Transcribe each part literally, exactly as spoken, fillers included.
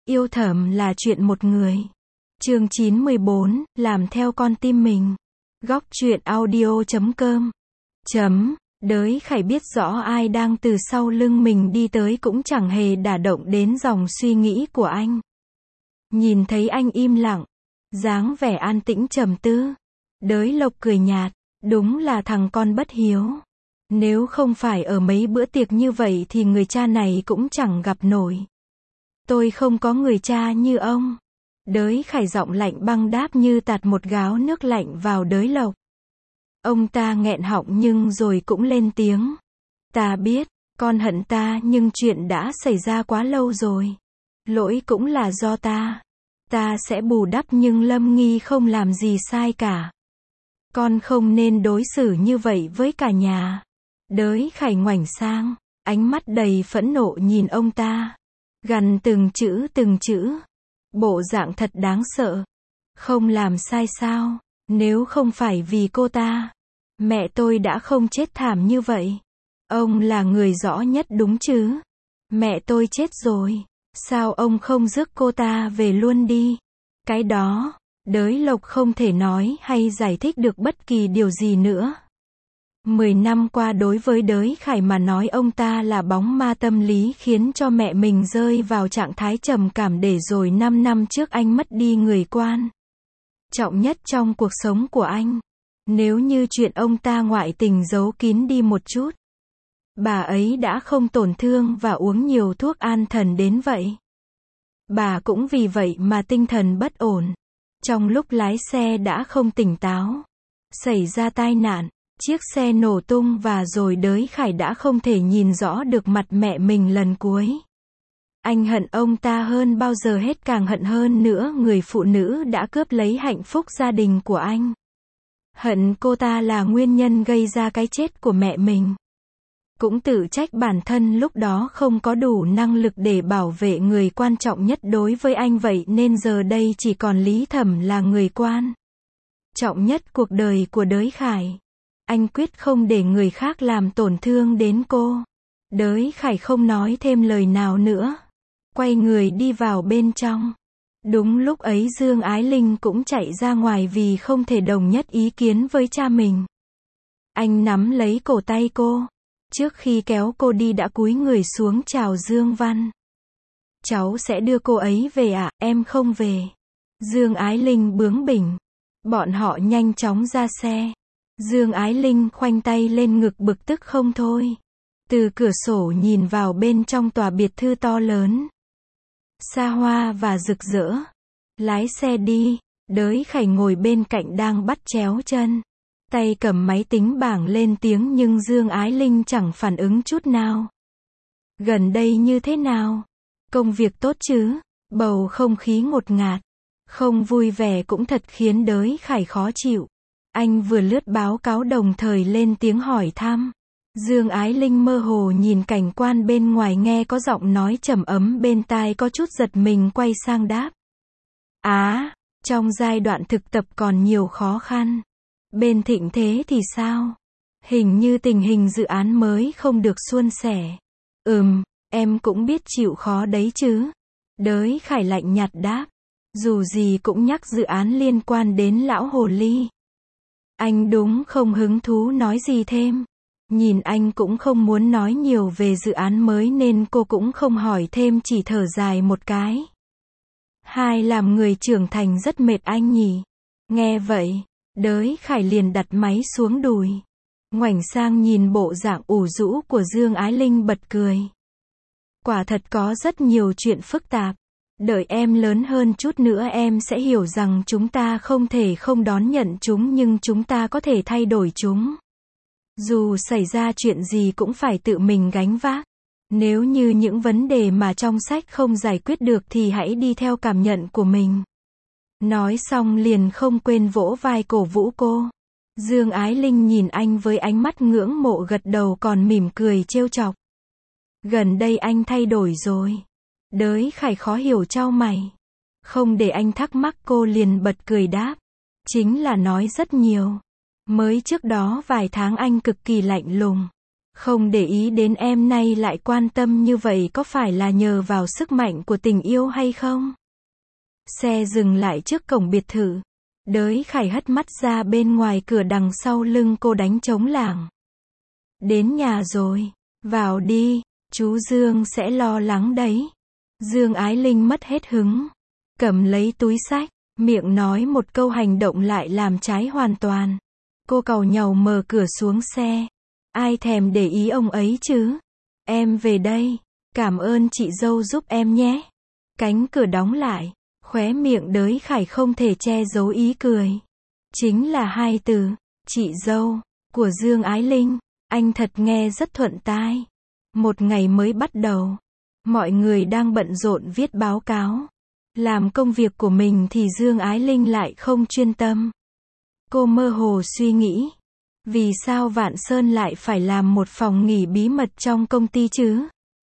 Yêu thầm là chuyện một người. Chương chín mươi bốn, làm theo con tim mình. Góc truyện audio chấm com. Chấm, đới Khải biết rõ ai đang từ sau lưng mình đi tới cũng chẳng hề đả động đến dòng suy nghĩ của anh. Nhìn thấy anh im lặng, dáng vẻ an tĩnh trầm tư, đới Lộc cười nhạt, đúng là thằng con bất hiếu. Nếu không phải ở mấy bữa tiệc như vậy thì người cha này cũng chẳng gặp nổi. Tôi không có người cha như ông. Đới Khải giọng lạnh băng đáp như tạt một gáo nước lạnh vào đới Lộc. Ông ta nghẹn họng nhưng rồi cũng lên tiếng. Ta biết, con hận ta nhưng chuyện đã xảy ra quá lâu rồi. Lỗi cũng là do ta. Ta sẽ bù đắp nhưng Lâm Nghi không làm gì sai cả. Con không nên đối xử như vậy với cả nhà. Đới Khải ngoảnh sang, ánh mắt đầy phẫn nộ nhìn ông ta. Gằn từng chữ từng chữ. Bộ dạng thật đáng sợ. Không làm sai sao, nếu không phải vì cô ta, mẹ tôi đã không chết thảm như vậy. Ông là người rõ nhất đúng chứ. Mẹ tôi chết rồi, sao ông không rước cô ta về luôn đi? Cái đó, đới Lộc không thể nói hay giải thích được bất kỳ điều gì nữa. Mười năm qua đối với đới Khải mà nói ông ta là bóng ma tâm lý khiến cho mẹ mình rơi vào trạng thái trầm cảm để rồi năm năm trước anh mất đi người quan trọng nhất trong cuộc sống của anh. Nếu như chuyện ông ta ngoại tình giấu kín đi một chút, bà ấy đã không tổn thương và uống nhiều thuốc an thần đến vậy. Bà cũng vì vậy mà tinh thần bất ổn. Trong lúc lái xe đã không tỉnh táo, xảy ra tai nạn. Chiếc xe nổ tung và rồi đới Khải đã không thể nhìn rõ được mặt mẹ mình lần cuối. Anh hận ông ta hơn bao giờ hết, càng hận hơn nữa người phụ nữ đã cướp lấy hạnh phúc gia đình của anh. Hận cô ta là nguyên nhân gây ra cái chết của mẹ mình. Cũng tự trách bản thân lúc đó không có đủ năng lực để bảo vệ người quan trọng nhất đối với anh, vậy nên giờ đây chỉ còn Lý Thẩm là người quan trọng nhất cuộc đời của đới Khải. Anh quyết không để người khác làm tổn thương đến cô. Đới Khải không nói thêm lời nào nữa. Quay người đi vào bên trong. Đúng lúc ấy Dương Ái Linh cũng chạy ra ngoài vì không thể đồng nhất ý kiến với cha mình. Anh nắm lấy cổ tay cô. Trước khi kéo cô đi đã cúi người xuống chào Dương Văn. Cháu sẽ đưa cô ấy về ạ, à? Em không về. Dương Ái Linh bướng bỉnh. Bọn họ nhanh chóng ra xe. Dương Ái Linh khoanh tay lên ngực bực tức không thôi. Từ cửa sổ nhìn vào bên trong tòa biệt thự to lớn, xa hoa và rực rỡ. Lái xe đi, đới Khải ngồi bên cạnh đang bắt chéo chân. Tay cầm máy tính bảng lên tiếng nhưng Dương Ái Linh chẳng phản ứng chút nào. Gần đây như thế nào? Công việc tốt chứ? Bầu không khí ngột ngạt, không vui vẻ cũng thật khiến đới Khải khó chịu. Anh vừa lướt báo cáo đồng thời lên tiếng hỏi thăm. Dương Ái Linh mơ hồ nhìn cảnh quan bên ngoài, nghe có giọng nói trầm ấm bên tai, có chút giật mình quay sang đáp. Á, à, trong giai đoạn thực tập còn nhiều khó khăn. Bên Thịnh Thế thì sao? Hình như tình hình dự án mới không được suôn sẻ. Ừm, em cũng biết chịu khó đấy chứ. Đới Khải lạnh nhạt đáp. Dù gì cũng nhắc dự án liên quan đến lão hồ ly. Anh đúng không hứng thú nói gì thêm. Nhìn anh cũng không muốn nói nhiều về dự án mới nên cô cũng không hỏi thêm, chỉ thở dài một cái. Hai, làm người trưởng thành rất mệt anh nhỉ. Nghe vậy, đới Khải liền đặt máy xuống đùi. Ngoảnh sang nhìn bộ dạng ủ rũ của Dương Ái Linh bật cười. Quả thật có rất nhiều chuyện phức tạp. Đợi em lớn hơn chút nữa em sẽ hiểu rằng chúng ta không thể không đón nhận chúng nhưng chúng ta có thể thay đổi chúng. Dù xảy ra chuyện gì cũng phải tự mình gánh vác. Nếu như những vấn đề mà trong sách không giải quyết được thì hãy đi theo cảm nhận của mình. Nói xong liền không quên vỗ vai cổ vũ cô. Dương Ái Linh nhìn anh với ánh mắt ngưỡng mộ, gật đầu còn mỉm cười trêu chọc. Gần đây anh thay đổi rồi. Đới Khải khó hiểu chau mày. Không để anh thắc mắc cô liền bật cười đáp. Chính là nói rất nhiều. Mới trước đó vài tháng anh cực kỳ lạnh lùng. Không để ý đến em nay lại quan tâm như vậy có phải là nhờ vào sức mạnh của tình yêu hay không? Xe dừng lại trước cổng biệt thự. Đới Khải hất mắt ra bên ngoài cửa, đằng sau lưng cô đánh trống lảng. Đến nhà rồi. Vào đi, chú Dương sẽ lo lắng đấy. Dương Ái Linh mất hết hứng. Cầm lấy túi xách, miệng nói một câu, hành động lại làm trái hoàn toàn. Cô càu nhàu mở cửa xuống xe. Ai thèm để ý ông ấy chứ? Em về đây. Cảm ơn chị dâu giúp em nhé. Cánh cửa đóng lại. Khóe miệng Đới Khải không thể che giấu ý cười. Chính là hai từ, chị dâu, của Dương Ái Linh. Anh thật nghe rất thuận tai. Một ngày mới bắt đầu. Mọi người đang bận rộn viết báo cáo. Làm công việc của mình thì Dương Ái Linh lại không chuyên tâm. Cô mơ hồ suy nghĩ. Vì sao Vạn Sơn lại phải làm một phòng nghỉ bí mật trong công ty chứ?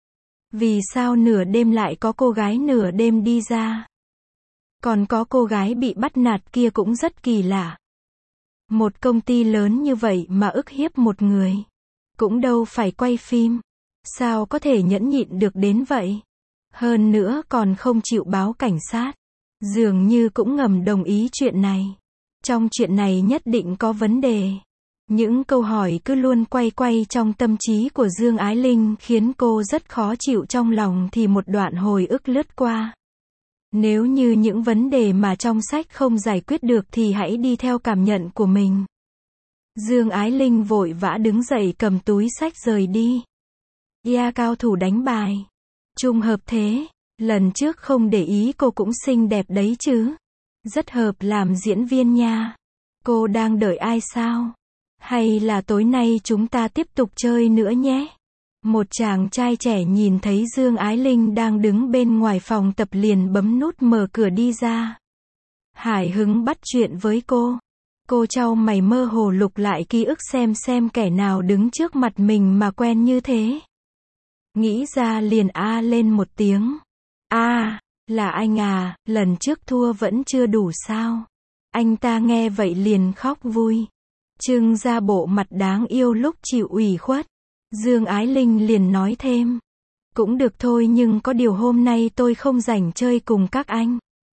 Vì sao nửa đêm lại có cô gái nửa đêm đi ra? Còn có cô gái bị bắt nạt kia cũng rất kỳ lạ. Một công ty lớn như vậy mà ức hiếp một người. Cũng đâu phải quay phim. Sao có thể nhẫn nhịn được đến vậy? Hơn nữa còn không chịu báo cảnh sát. Dường như cũng ngầm đồng ý chuyện này. Trong chuyện này nhất định có vấn đề. Những câu hỏi cứ luôn quay quay trong tâm trí của Dương Ái Linh khiến cô rất khó chịu trong lòng, thì một đoạn hồi ức lướt qua. Nếu như những vấn đề mà trong sách không giải quyết được thì hãy đi theo cảm nhận của mình. Dương Ái Linh vội vã đứng dậy cầm túi sách rời đi. Yeah, cao thủ đánh bài. Trùng hợp thế. Lần trước không để ý cô cũng xinh đẹp đấy chứ. Rất hợp làm diễn viên nha. Cô đang đợi ai sao? Hay là tối nay chúng ta tiếp tục chơi nữa nhé? Một chàng trai trẻ nhìn thấy Dương Ái Linh đang đứng bên ngoài phòng tập liền bấm nút mở cửa đi ra. Hải hứng bắt chuyện với cô. Cô chau mày mơ hồ lục lại ký ức xem xem kẻ nào đứng trước mặt mình mà quen như thế. Nghĩ ra liền a lên một tiếng. A, là anh à, lần trước thua vẫn chưa đủ sao? Anh ta nghe vậy liền khóc vui. Trưng ra bộ mặt đáng yêu lúc chịu ủy khuất. Dương Ái Linh liền nói thêm. Cũng được thôi, nhưng có điều hôm nay tôi không rảnh chơi cùng các anh.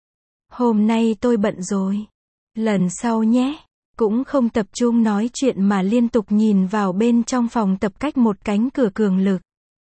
Hôm nay tôi bận rồi. Lần sau nhé. Cũng không tập trung nói chuyện mà liên tục nhìn vào bên trong phòng tập cách một cánh cửa cường lực.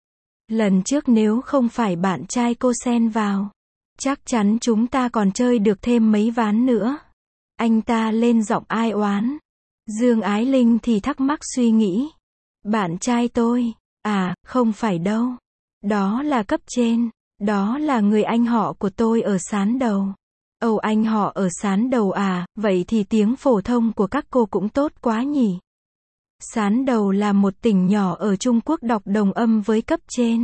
Lần trước nếu không phải bạn trai cô xen vào, chắc chắn chúng ta còn chơi được thêm mấy ván nữa. Anh ta lên giọng ai oán. Dương Ái Linh thì thắc mắc suy nghĩ. Bạn trai tôi? À, không phải đâu. Đó là cấp trên. Đó là người anh họ của tôi ở Sán Đầu. Ồ, anh họ ở Sán Đầu à, vậy thì tiếng phổ thông của các cô cũng tốt quá nhỉ. Sán Đầu là một tỉnh nhỏ ở Trung Quốc, đọc đồng âm với cấp trên.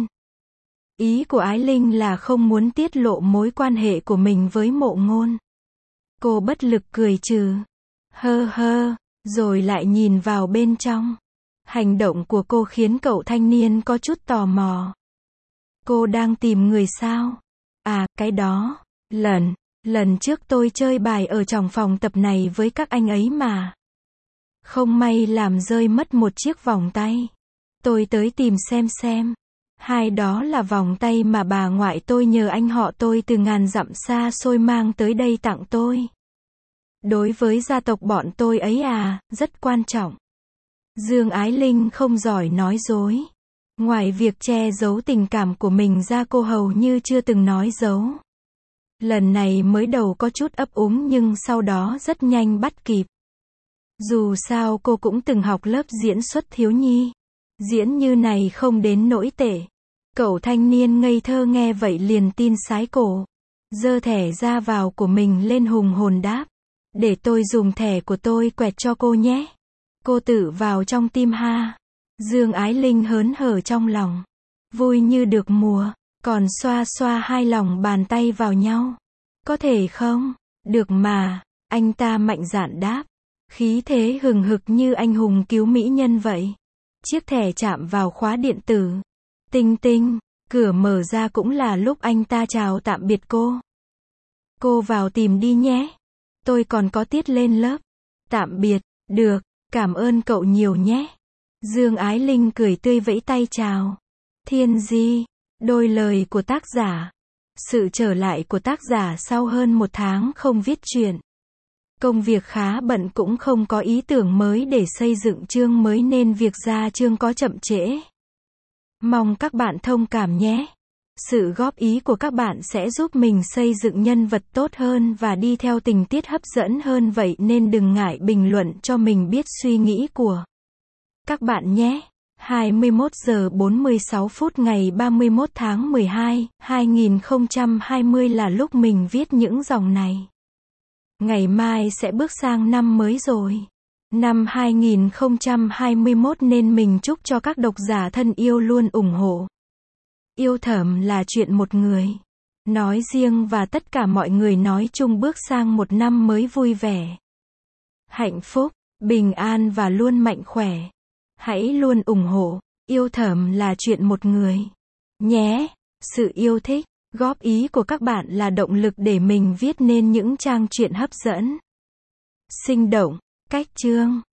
Ý của Ái Linh là không muốn tiết lộ mối quan hệ của mình với Mộ Ngôn. Cô bất lực cười trừ. Hơ hơ, rồi lại nhìn vào bên trong. Hành động của cô khiến cậu thanh niên có chút tò mò. Cô đang tìm người sao? À, cái đó. Lần, lần trước tôi chơi bài ở trong phòng tập này với các anh ấy mà. Không may làm rơi mất một chiếc vòng tay. Tôi tới tìm xem xem. Hai đó là vòng tay mà bà ngoại tôi nhờ anh họ tôi từ ngàn dặm xa xôi mang tới đây tặng tôi. Đối với gia tộc bọn tôi ấy à, rất quan trọng. Dương Ái Linh không giỏi nói dối. Ngoài việc che giấu tình cảm của mình ra, cô hầu như chưa từng nói giấu. Lần này mới đầu có chút ấp úng nhưng sau đó rất nhanh bắt kịp. Dù sao cô cũng từng học lớp diễn xuất thiếu nhi. Diễn như này không đến nỗi tệ. Cậu thanh niên ngây thơ nghe vậy liền tin sái cổ. Giơ thẻ ra vào của mình lên hùng hồn đáp. Để tôi dùng thẻ của tôi quẹt cho cô nhé. Cô tự vào trong tim ha. Dương Ái Linh hớn hở trong lòng. Vui như được mùa. Còn xoa xoa hai lòng bàn tay vào nhau. Có thể không? Được mà. Anh ta mạnh dạn đáp. Khí thế hừng hực như anh hùng cứu mỹ nhân vậy. Chiếc thẻ chạm vào khóa điện tử. Tinh tinh. Cửa mở ra cũng là lúc anh ta chào tạm biệt cô. Cô vào tìm đi nhé. Tôi còn có tiết lên lớp. Tạm biệt. Được. Cảm ơn cậu nhiều nhé. Dương Ái Linh cười tươi vẫy tay chào. Thiên Di, đôi lời của tác giả. Sự trở lại của tác giả sau hơn một tháng không viết truyện. Công việc khá bận cũng không có ý tưởng mới để xây dựng chương mới nên việc ra chương có chậm trễ. Mong các bạn thông cảm nhé. Sự góp ý của các bạn sẽ giúp mình xây dựng nhân vật tốt hơn và đi theo tình tiết hấp dẫn hơn, vậy nên đừng ngại bình luận cho mình biết suy nghĩ của các bạn nhé. hai mươi mốt giờ bốn mươi sáu phút ngày ba mươi mốt tháng mười hai, hai nghìn không trăm hai mươi là lúc mình viết những dòng này. Ngày mai sẽ bước sang năm mới rồi. Năm hai nghìn không trăm hai mươi mốt nên mình chúc cho các độc giả thân yêu luôn ủng hộ. Yêu Thầm là chuyện một người nói riêng và tất cả mọi người nói chung bước sang một năm mới vui vẻ, hạnh phúc, bình an và luôn mạnh khỏe. Hãy luôn ủng hộ Yêu Thầm là chuyện một người nhé. Sự yêu thích, góp ý của các bạn là động lực để mình viết nên những trang truyện hấp dẫn, sinh động, cách chương,